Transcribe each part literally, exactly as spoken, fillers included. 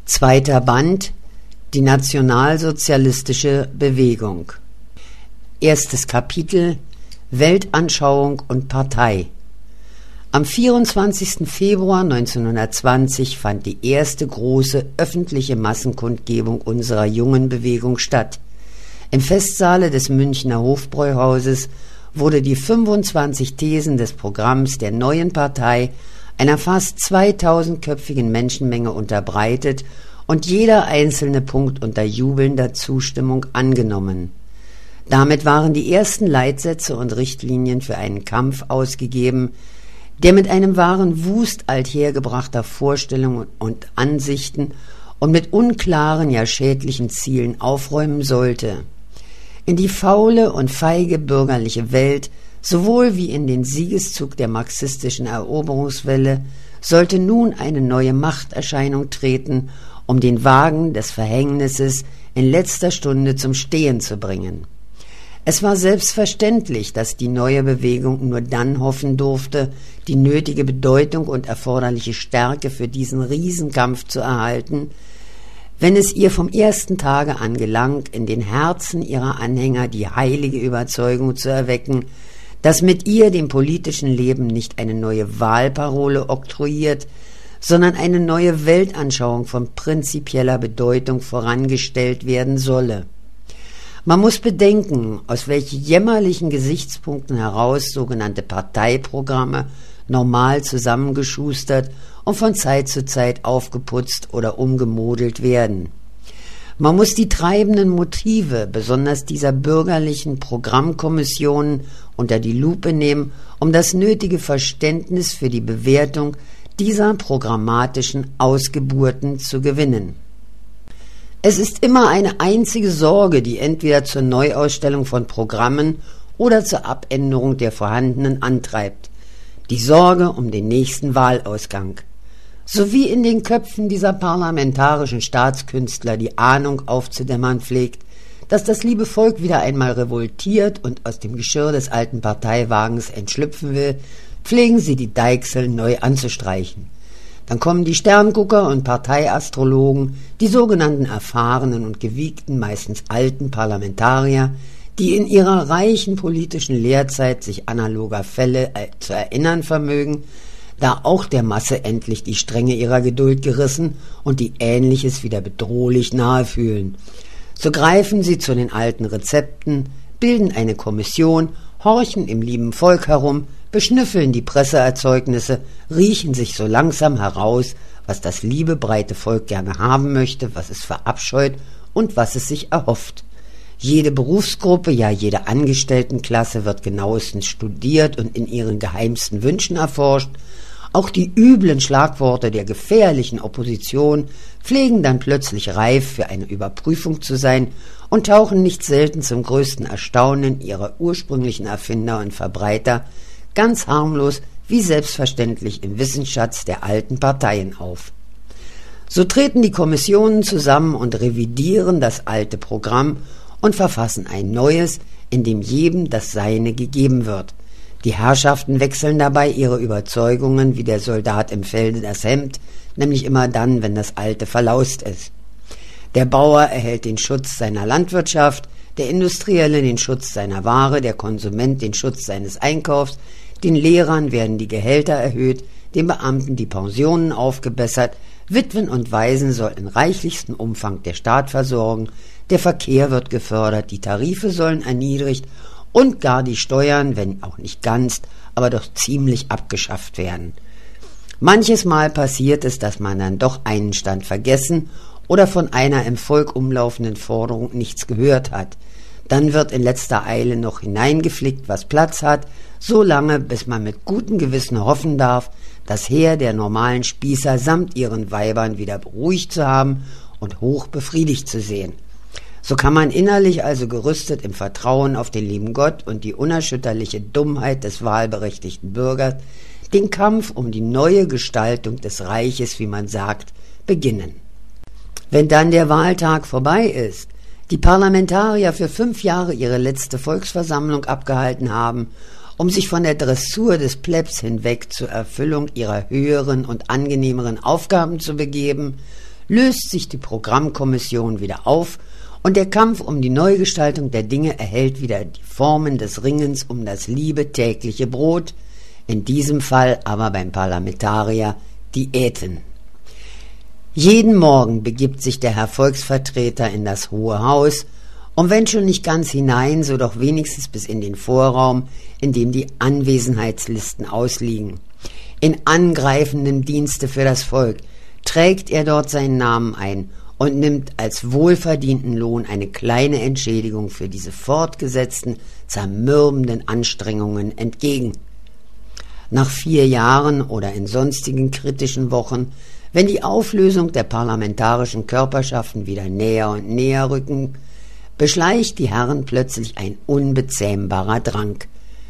Zweiter Band: Die nationalsozialistische Bewegung. Erstes Kapitel: Weltanschauung und Partei. Am vierundzwanzigsten Februar neunzehnhundertzwanzig fand die erste große öffentliche Massenkundgebung unserer jungen Bewegung statt. Im Festsaale des Münchner Hofbräuhauses wurde die fünfundzwanzig Thesen des Programms der neuen Partei einer fast zweitausendköpfigen Menschenmenge unterbreitet und jeder einzelne Punkt unter jubelnder Zustimmung angenommen. Damit waren die ersten Leitsätze und Richtlinien für einen Kampf ausgegeben, der mit einem wahren Wust althergebrachter Vorstellungen und Ansichten und mit unklaren, ja schädlichen Zielen aufräumen sollte. In die faule und feige bürgerliche Welt, sowohl wie in den Siegeszug der marxistischen Eroberungswelle, sollte nun eine neue Machterscheinung treten, um den Wagen des Verhängnisses in letzter Stunde zum Stehen zu bringen. Es war selbstverständlich, dass die neue Bewegung nur dann hoffen durfte, die nötige Bedeutung und erforderliche Stärke für diesen Riesenkampf zu erhalten, wenn es ihr vom ersten Tage an gelang, in den Herzen ihrer Anhänger die heilige Überzeugung zu erwecken, dass mit ihr dem politischen Leben nicht eine neue Wahlparole oktroyiert, sondern eine neue Weltanschauung von prinzipieller Bedeutung vorangestellt werden solle. Man muss bedenken, aus welchen jämmerlichen Gesichtspunkten heraus sogenannte Parteiprogramme normal zusammengeschustert und von Zeit zu Zeit aufgeputzt oder umgemodelt werden. Man muss die treibenden Motive, besonders dieser bürgerlichen Programmkommissionen, unter die Lupe nehmen, um das nötige Verständnis für die Bewertung dieser programmatischen Ausgeburten zu gewinnen. Es ist immer eine einzige Sorge, die entweder zur Neuausstellung von Programmen oder zur Abänderung der vorhandenen antreibt: die Sorge um den nächsten Wahlausgang. Sowie in den Köpfen dieser parlamentarischen Staatskünstler die Ahnung aufzudämmern pflegt, dass das liebe Volk wieder einmal revoltiert und aus dem Geschirr des alten Parteiwagens entschlüpfen will, pflegen sie die Deichsel neu anzustreichen. Dann kommen die Sterngucker und Parteiastrologen, die sogenannten erfahrenen und gewiegten, meistens alten Parlamentarier, die in ihrer reichen politischen Lehrzeit sich analoger Fälle zu erinnern vermögen, da auch der Masse endlich die Stränge ihrer Geduld gerissen und die Ähnliches wieder bedrohlich nahe fühlen. So greifen sie zu den alten Rezepten, bilden eine Kommission, horchen im lieben Volk herum, beschnüffeln die Presseerzeugnisse, riechen sich so langsam heraus, was das liebe breite Volk gerne haben möchte, was es verabscheut und was es sich erhofft. Jede Berufsgruppe, ja jede Angestelltenklasse wird genauestens studiert und in ihren geheimsten Wünschen erforscht. Auch die üblen Schlagworte der gefährlichen Opposition pflegen dann plötzlich reif für eine Überprüfung zu sein und tauchen nicht selten zum größten Erstaunen ihrer ursprünglichen Erfinder und Verbreiter ganz harmlos wie selbstverständlich im Wissensschatz der alten Parteien auf. So treten die Kommissionen zusammen und revidieren das alte Programm und verfassen ein neues, in dem jedem das Seine gegeben wird. Die Herrschaften wechseln dabei ihre Überzeugungen wie der Soldat im Felde das Hemd, nämlich immer dann, wenn das alte verlaust ist. Der Bauer erhält den Schutz seiner Landwirtschaft, der Industrielle den Schutz seiner Ware, der Konsument den Schutz seines Einkaufs, den Lehrern werden die Gehälter erhöht, den Beamten die Pensionen aufgebessert, Witwen und Waisen soll in reichlichstem Umfang der Staat versorgen, der Verkehr wird gefördert, die Tarife sollen erniedrigt und gar die Steuern, wenn auch nicht ganz, aber doch ziemlich abgeschafft werden. Manches Mal passiert es, dass man dann doch einen Stand vergessen oder von einer im Volk umlaufenden Forderung nichts gehört hat. Dann wird in letzter Eile noch hineingeflickt, was Platz hat, so lange, bis man mit gutem Gewissen hoffen darf, das Heer der normalen Spießer samt ihren Weibern wieder beruhigt zu haben und hoch befriedigt zu sehen. So kann man innerlich also gerüstet im Vertrauen auf den lieben Gott und die unerschütterliche Dummheit des wahlberechtigten Bürgers den Kampf um die neue Gestaltung des Reiches, wie man sagt, beginnen. Wenn dann der Wahltag vorbei ist, die Parlamentarier für fünf Jahre ihre letzte Volksversammlung abgehalten haben, um sich von der Dressur des Plebs hinweg zur Erfüllung ihrer höheren und angenehmeren Aufgaben zu begeben, löst sich die Programmkommission wieder auf und der Kampf um die Neugestaltung der Dinge erhält wieder die Formen des Ringens um das liebe tägliche Brot, in diesem Fall aber beim Parlamentarier Diäten. Jeden Morgen begibt sich der Herr Volksvertreter in das Hohe Haus, und wenn schon nicht ganz hinein, so doch wenigstens bis in den Vorraum, in dem die Anwesenheitslisten ausliegen. In angreifendem Dienste für das Volk trägt er dort seinen Namen ein und nimmt als wohlverdienten Lohn eine kleine Entschädigung für diese fortgesetzten, zermürbenden Anstrengungen entgegen. Nach vier Jahren oder in sonstigen kritischen Wochen, wenn die Auflösung der parlamentarischen Körperschaften wieder näher und näher rücken, beschleicht die Herren plötzlich ein unbezähmbarer Drang.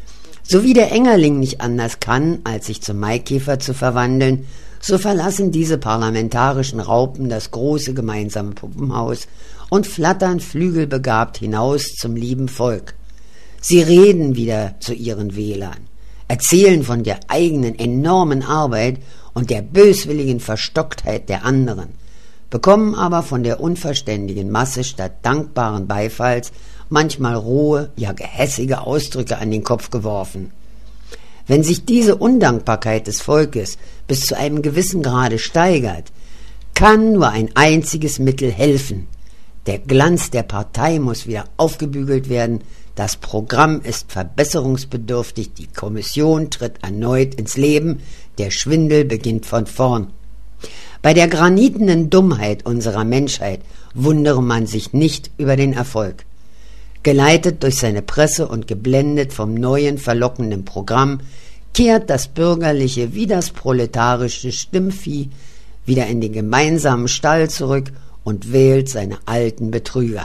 So wie der Engerling nicht anders kann, als sich zum Maikäfer zu verwandeln, so verlassen diese parlamentarischen Raupen das große gemeinsame Puppenhaus und flattern flügelbegabt hinaus zum lieben Volk. Sie reden wieder zu ihren Wählern, erzählen von der eigenen enormen Arbeit und der böswilligen Verstocktheit der anderen, bekommen aber von der unverständigen Masse statt dankbaren Beifalls manchmal rohe, ja gehässige Ausdrücke an den Kopf geworfen. Wenn sich diese Undankbarkeit des Volkes bis zu einem gewissen Grade steigert, kann nur ein einziges Mittel helfen. Der Glanz der Partei muss wieder aufgebügelt werden, das Programm ist verbesserungsbedürftig, die Kommission tritt erneut ins Leben, der Schwindel beginnt von vorn. Bei der granitenen Dummheit unserer Menschheit wundere man sich nicht über den Erfolg. Geleitet durch seine Presse und geblendet vom neuen verlockenden Programm, kehrt das bürgerliche wie das proletarische Stimmvieh wieder in den gemeinsamen Stall zurück und wählt seine alten Betrüger.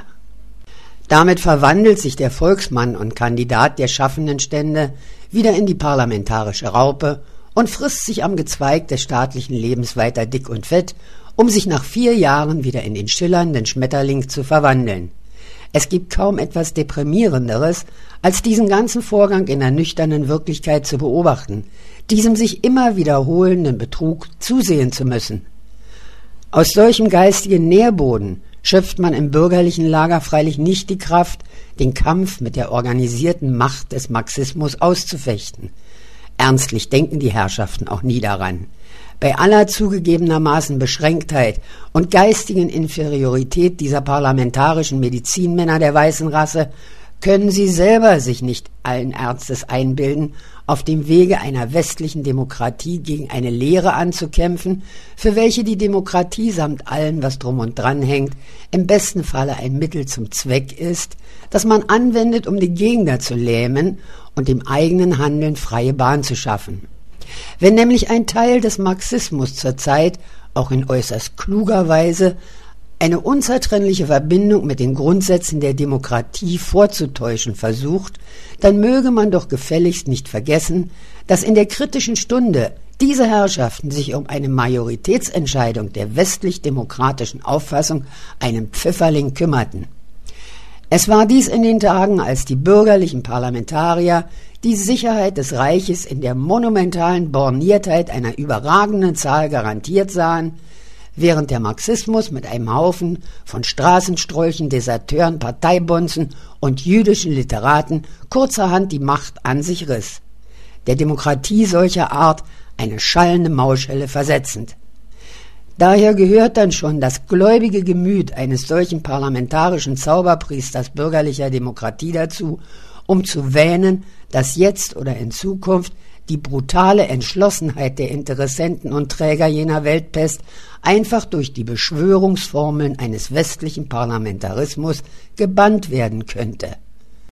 Damit verwandelt sich der Volksmann und Kandidat der schaffenden Stände wieder in die parlamentarische Raupe und frisst sich am Gezweig des staatlichen Lebens weiter dick und fett, um sich nach vier Jahren wieder in den schillernden Schmetterling zu verwandeln. Es gibt kaum etwas Deprimierenderes, als diesen ganzen Vorgang in der nüchternen Wirklichkeit zu beobachten, diesem sich immer wiederholenden Betrug zusehen zu müssen. Aus solchem geistigen Nährboden schöpft man im bürgerlichen Lager freilich nicht die Kraft, den Kampf mit der organisierten Macht des Marxismus auszufechten. Ernstlich denken die Herrschaften auch nie daran. Bei aller zugegebenermaßen Beschränktheit und geistigen Inferiorität dieser parlamentarischen Medizinmänner der weißen Rasse können sie selber sich nicht allen Ernstes einbilden, auf dem Wege einer westlichen Demokratie gegen eine Lehre anzukämpfen, für welche die Demokratie samt allem, was drum und dran hängt, im besten Falle ein Mittel zum Zweck ist, das man anwendet, um die Gegner zu lähmen und dem eigenen Handeln freie Bahn zu schaffen. Wenn nämlich ein Teil des Marxismus zurzeit, auch in äußerst kluger Weise, eine unzertrennliche Verbindung mit den Grundsätzen der Demokratie vorzutäuschen versucht, dann möge man doch gefälligst nicht vergessen, dass in der kritischen Stunde diese Herrschaften sich um eine Majoritätsentscheidung der westlich-demokratischen Auffassung einen Pfifferling kümmerten. Es war dies in den Tagen, als die bürgerlichen Parlamentarier die Sicherheit des Reiches in der monumentalen Borniertheit einer überragenden Zahl garantiert sahen, während der Marxismus mit einem Haufen von Straßenstrolchen, Deserteuren, Parteibonzen und jüdischen Literaten kurzerhand die Macht an sich riss, der Demokratie solcher Art eine schallende Maulschelle versetzend. Daher gehört dann schon das gläubige Gemüt eines solchen parlamentarischen Zauberpriesters bürgerlicher Demokratie dazu, um zu wähnen, dass jetzt oder in Zukunft die brutale Entschlossenheit der Interessenten und Träger jener Weltpest einfach durch die Beschwörungsformeln eines westlichen Parlamentarismus gebannt werden könnte.